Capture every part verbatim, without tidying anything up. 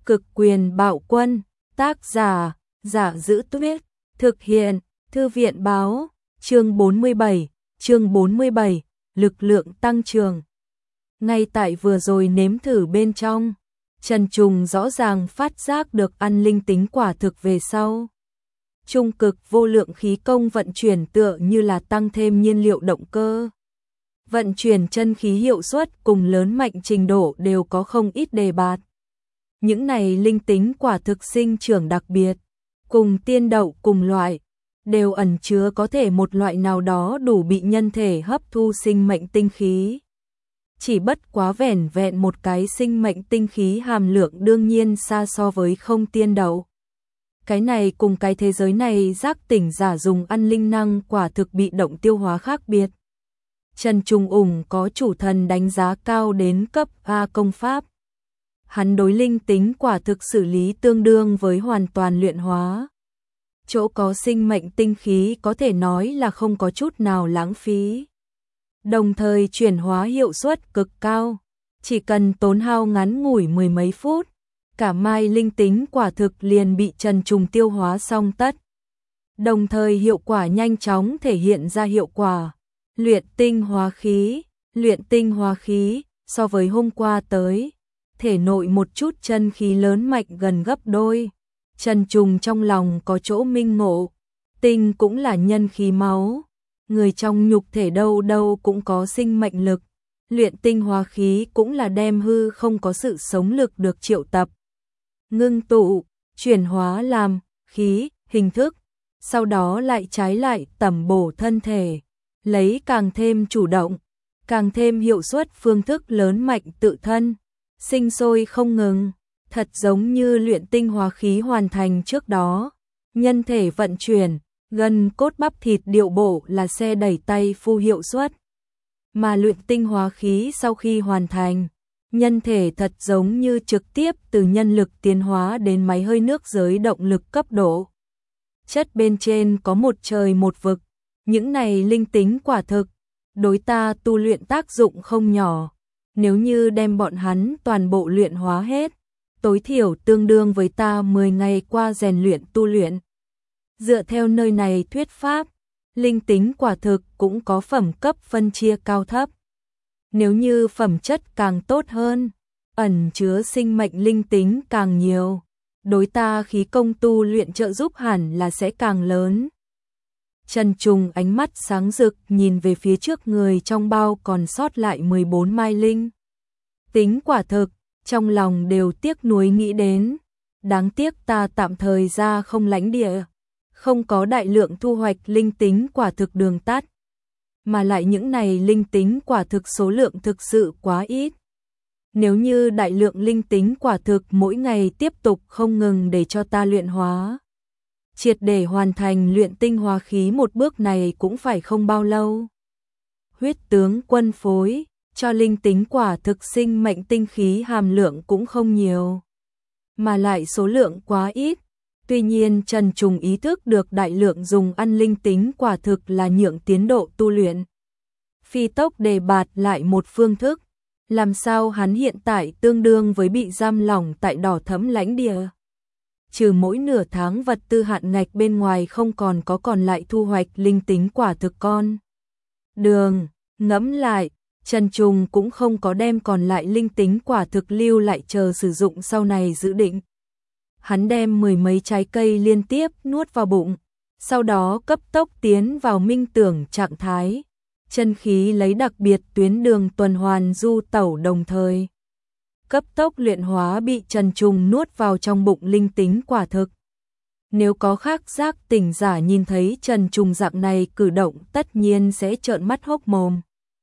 Cực quyền bạo quân, tác giả, Giả Giữ Tuyết, thực hiện, Thư viện báo, chương bốn mươi bảy, chương bốn mươi bảy, lực lượng tăng trưởng. Ngay tại vừa rồi nếm thử bên trong, Trần Trùng rõ ràng phát giác được ăn linh tính quả thực về sau. Trung cực vô lượng khí công vận chuyển tựa như là tăng thêm nhiên liệu động cơ. Vận chuyển chân khí hiệu suất cùng lớn mạnh trình độ đều có không ít đề bạt. Những này linh tính quả thực sinh trưởng đặc biệt, cùng tiên đậu cùng loại, đều ẩn chứa có thể một loại nào đó đủ bị nhân thể hấp thu sinh mệnh tinh khí. Chỉ bất quá vẻn vẹn một cái sinh mệnh tinh khí hàm lượng đương nhiên xa so với không tiên đậu. Cái này cùng cái thế giới này giác tỉnh giả dùng ăn linh năng quả thực bị động tiêu hóa khác biệt. Trần Trung Ủng có chủ thần đánh giá cao đến cấp A công pháp. Hắn đối linh tính quả thực xử lý tương đương với hoàn toàn luyện hóa. Chỗ có sinh mệnh tinh khí có thể nói là không có chút nào lãng phí. Đồng thời chuyển hóa hiệu suất cực cao, chỉ cần tốn hao ngắn ngủi mười mấy phút, cả mai linh tính quả thực liền bị Trần Trùng tiêu hóa xong tất. Đồng thời hiệu quả nhanh chóng thể hiện ra hiệu quả. Luyện tinh hóa khí, luyện tinh hóa khí, so với hôm qua tới, thể nội một chút chân khí lớn mạnh gần gấp đôi. Trần Trùng trong lòng có chỗ minh ngộ, tinh cũng là nhân khí máu, người trong nhục thể đâu đâu cũng có sinh mệnh lực, luyện tinh hóa khí cũng là đem hư không có sự sống lực được triệu tập, ngưng tụ, chuyển hóa làm khí, hình thức, sau đó lại trái lại tẩm bổ thân thể, lấy càng thêm chủ động, càng thêm hiệu suất phương thức lớn mạnh tự thân, sinh sôi không ngừng. Thật giống như luyện tinh hóa khí hoàn thành trước đó, nhân thể vận chuyển, gần cốt bắp thịt điệu bộ là xe đẩy tay phu hiệu suất. Mà luyện tinh hóa khí sau khi hoàn thành, nhân thể thật giống như trực tiếp từ nhân lực tiến hóa đến máy hơi nước giới động lực cấp độ. Chất bên trên có một trời một vực, những này linh tính quả thực, đối ta tu luyện tác dụng không nhỏ, nếu như đem bọn hắn toàn bộ luyện hóa hết. Tối thiểu tương đương với ta mười ngày qua rèn luyện tu luyện. Dựa theo nơi này thuyết pháp, linh tính quả thực cũng có phẩm cấp phân chia cao thấp. Nếu như phẩm chất càng tốt hơn, ẩn chứa sinh mệnh linh tính càng nhiều, đối ta khí công tu luyện trợ giúp hẳn là sẽ càng lớn. Trần Trùng ánh mắt sáng rực nhìn về phía trước người trong bao còn sót lại mười bốn mai linh tính quả thực. Trong lòng đều tiếc nuối nghĩ đến, đáng tiếc ta tạm thời ra không lãnh địa, không có đại lượng thu hoạch linh tính quả thực đường tắt, mà lại những này linh tính quả thực số lượng thực sự quá ít. Nếu như đại lượng linh tính quả thực mỗi ngày tiếp tục không ngừng để cho ta luyện hóa, triệt để hoàn thành luyện tinh hóa khí một bước này cũng phải không bao lâu. Huyết tướng quân phối cho linh tính quả thực sinh mệnh tinh khí hàm lượng cũng không nhiều, mà lại số lượng quá ít. Tuy nhiên Trần Trùng ý thức được đại lượng dùng ăn linh tính quả thực là nhượng tiến độ tu luyện. Phi tốc đề bạt lại một phương thức, làm sao hắn hiện tại tương đương với bị giam lỏng tại đỏ thẫm lãnh địa. Trừ mỗi nửa tháng vật tư hạn ngạch bên ngoài không còn có còn lại thu hoạch linh tính quả thực con. Đường, ngẫm lại, Trần Trùng cũng không có đem còn lại linh tính quả thực lưu lại chờ sử dụng sau này dự định. Hắn đem mười mấy trái cây liên tiếp nuốt vào bụng, sau đó cấp tốc tiến vào minh tưởng trạng thái. Chân khí lấy đặc biệt tuyến đường tuần hoàn du tẩu đồng thời. Cấp tốc luyện hóa bị Trần Trùng nuốt vào trong bụng linh tính quả thực. Nếu có khác giác tỉnh giả nhìn thấy Trần Trùng dạng này cử động tất nhiên sẽ trợn mắt hốc mồm.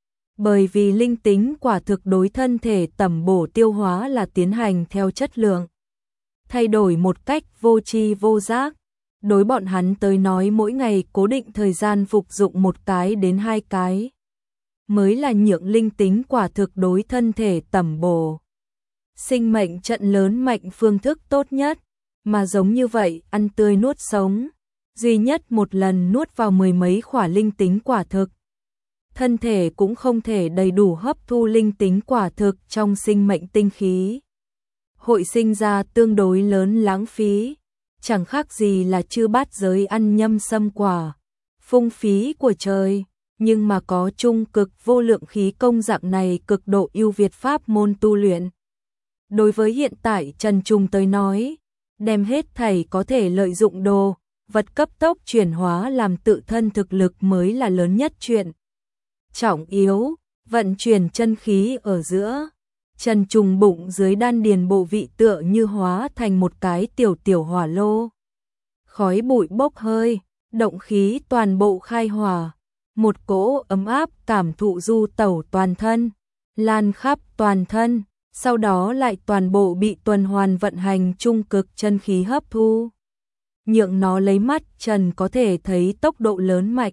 Bởi vì linh tính quả thực đối thân thể tẩm bổ tiêu hóa là tiến hành theo chất lượng. Thay đổi một cách vô tri vô giác. Đối bọn hắn tới nói mỗi ngày cố định thời gian phục dụng một cái đến hai cái. Mới là nhượng linh tính quả thực đối thân thể tẩm bổ. Sinh mệnh trận lớn mạnh phương thức tốt nhất. Mà giống như vậy ăn tươi nuốt sống. Duy nhất một lần nuốt vào mười mấy khỏa linh tính quả thực. Thân thể cũng không thể đầy đủ hấp thu linh tính quả thực trong sinh mệnh tinh khí. hội sinh ra tương đối lớn lãng phí, chẳng khác gì là chư bát giới ăn nhâm xâm quả, phung phí của trời, nhưng mà có trung cực vô lượng khí công dạng này cực độ ưu việt pháp môn tu luyện. Đối với hiện tại Trần Trùng tới nói, đem hết thảy có thể lợi dụng đồ, vật cấp tốc chuyển hóa làm tự thân thực lực mới là lớn nhất chuyện. Trọng yếu, vận chuyển chân khí ở giữa. Trần Trùng bụng dưới đan điền bộ vị tựa như hóa thành một cái tiểu tiểu hỏa lô. Khói bụi bốc hơi, động khí toàn bộ khai hỏa, một cỗ ấm áp cảm thụ du tẩu toàn thân, lan khắp toàn thân, sau đó lại toàn bộ bị tuần hoàn vận hành trung cực chân khí hấp thu. Nhượng nó lấy mắt Trần có thể thấy tốc độ lớn mạnh.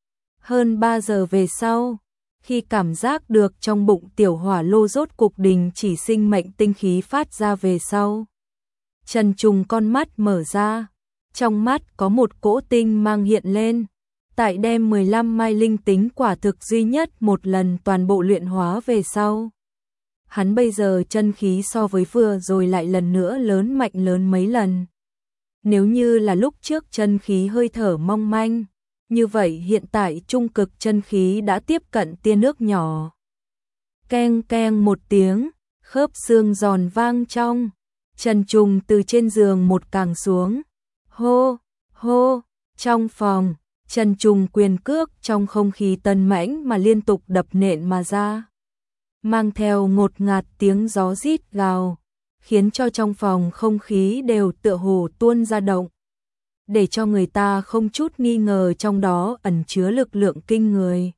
Hơn ba giờ về sau, khi cảm giác được trong bụng tiểu hỏa lô rốt cục đình chỉ sinh mệnh tinh khí phát ra về sau. Trần Trùng con mắt mở ra, trong mắt có một cỗ tinh mang hiện lên, tại đem mười lăm mai linh tính quả thực duy nhất một lần toàn bộ luyện hóa về sau. Hắn bây giờ chân khí so với vừa rồi lại lần nữa lớn mạnh lớn mấy lần. Nếu như là lúc trước chân khí hơi thở mong manh, như vậy hiện tại trung cực chân khí đã tiếp cận tia nước nhỏ. Keng keng một tiếng, khớp xương giòn vang trong. Trần Trùng từ trên giường một càng xuống. Hô, hô, trong phòng, Trần Trùng quyền cước trong không khí tân mãnh mà liên tục đập nện mà ra. Mang theo ngột ngạt tiếng gió rít gào, khiến cho trong phòng không khí đều tựa hồ tuôn ra động, để cho người ta không chút nghi ngờ trong đó ẩn chứa lực lượng kinh người.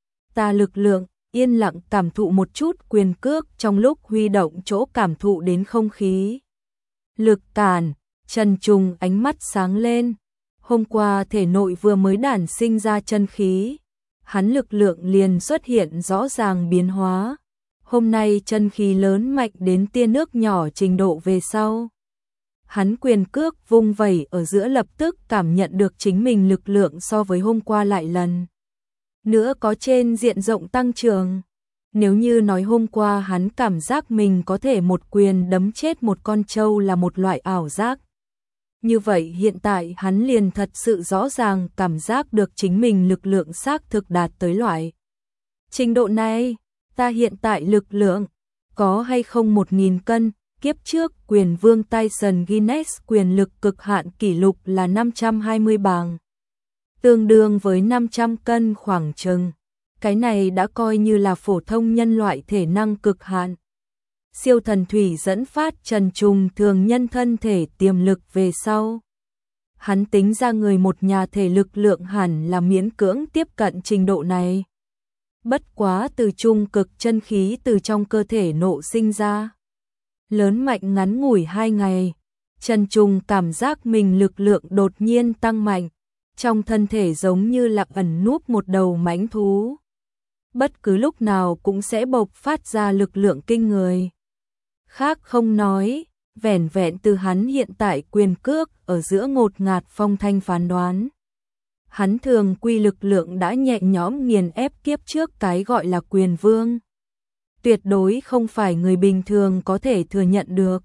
Ta lực lượng, yên lặng cảm thụ một chút quyền cước trong lúc huy động chỗ cảm thụ đến không khí. Lực cản, Trần Trùng ánh mắt sáng lên. Hôm qua thể nội vừa mới đản sinh ra chân khí, hắn lực lượng liền xuất hiện rõ ràng biến hóa. Hôm nay chân khí lớn mạnh đến tia nước nhỏ trình độ về sau. Hắn quyền cước vung vẩy ở giữa lập tức cảm nhận được chính mình lực lượng so với hôm qua lại lần nữa có trên diện rộng tăng trưởng. Nếu như nói hôm qua hắn cảm giác mình có thể một quyền đấm chết một con trâu là một loại ảo giác, như vậy hiện tại hắn liền thật sự rõ ràng cảm giác được chính mình lực lượng xác thực đạt tới loại trình độ này. Ta hiện tại lực lượng có hay không một nghìn cân, kiếp trước quyền vương Tyson Guinness quyền lực cực hạn kỷ lục là năm trăm hai mươi bảng, tương đương với năm trăm cân khoảng chừng. Cái này đã coi như là phổ thông nhân loại thể năng cực hạn. Siêu thần thủy dẫn phát Trần Trùng thường nhân thân thể tiềm lực về sau. Hắn tính ra người một nhà thể lực lượng hẳn là miễn cưỡng tiếp cận trình độ này. Bất quá từ trung cực chân khí từ trong cơ thể nộ sinh ra. Lớn mạnh ngắn ngủi hai ngày, Trần Trùng cảm giác mình lực lượng đột nhiên tăng mạnh, trong thân thể giống như là ẩn núp một đầu mãnh thú. Bất cứ lúc nào cũng sẽ bộc phát ra lực lượng kinh người. Khác không nói, vẻn vẹn từ hắn hiện tại quyền cước ở giữa ngột ngạt phong thanh phán đoán. Hắn thường quy lực lượng đã nhẹ nhõm nghiền ép kiếp trước cái gọi là quyền vương. Tuyệt đối không phải người bình thường có thể thừa nhận được.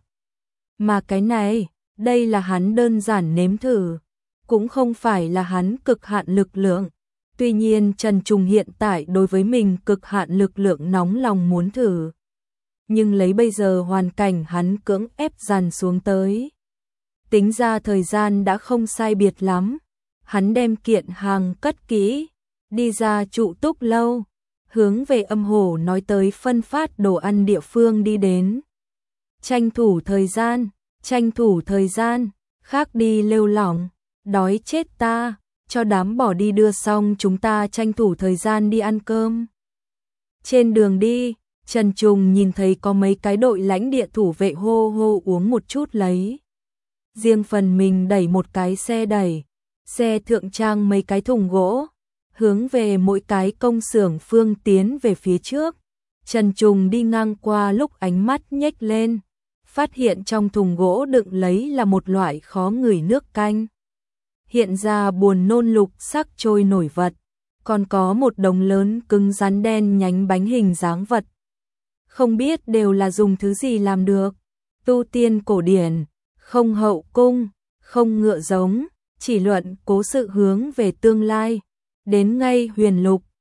Mà cái này, đây là hắn đơn giản nếm thử, cũng không phải là hắn cực hạn lực lượng. Tuy nhiên Trần Trùng hiện tại đối với mình cực hạn lực lượng nóng lòng muốn thử. Nhưng lấy bây giờ hoàn cảnh hắn cưỡng ép dàn xuống tới. Tính ra thời gian đã không sai biệt lắm. Hắn đem kiện hàng cất kỹ, đi ra trụ túc lâu, hướng về âm hồ nói tới phân phát đồ ăn địa phương đi đến. Tranh thủ thời gian, tranh thủ thời gian, khác đi lêu lỏng, đói chết ta, cho đám bỏ đi đưa xong chúng ta tranh thủ thời gian đi ăn cơm. Trên đường đi, Trần Trùng nhìn thấy có mấy cái đội lãnh địa thủ vệ hô hô uống một chút lấy. Riêng phần mình đẩy một cái xe đẩy. Xe thượng trang mấy cái thùng gỗ, hướng về mỗi cái công xưởng phương tiến về phía trước. Trần Trùng đi ngang qua lúc ánh mắt nhếch lên, phát hiện trong thùng gỗ đựng lấy là một loại khó ngửi nước canh. Hiện ra buồn nôn lục sắc trôi nổi vật, còn có một đống lớn cứng rắn đen nhánh bánh hình dáng vật. Không biết đều là dùng thứ gì làm được. tu tiên cổ điển, không hậu cung, không ngựa giống, chỉ luận cố sự hướng về tương lai. Đến ngay huyền lục,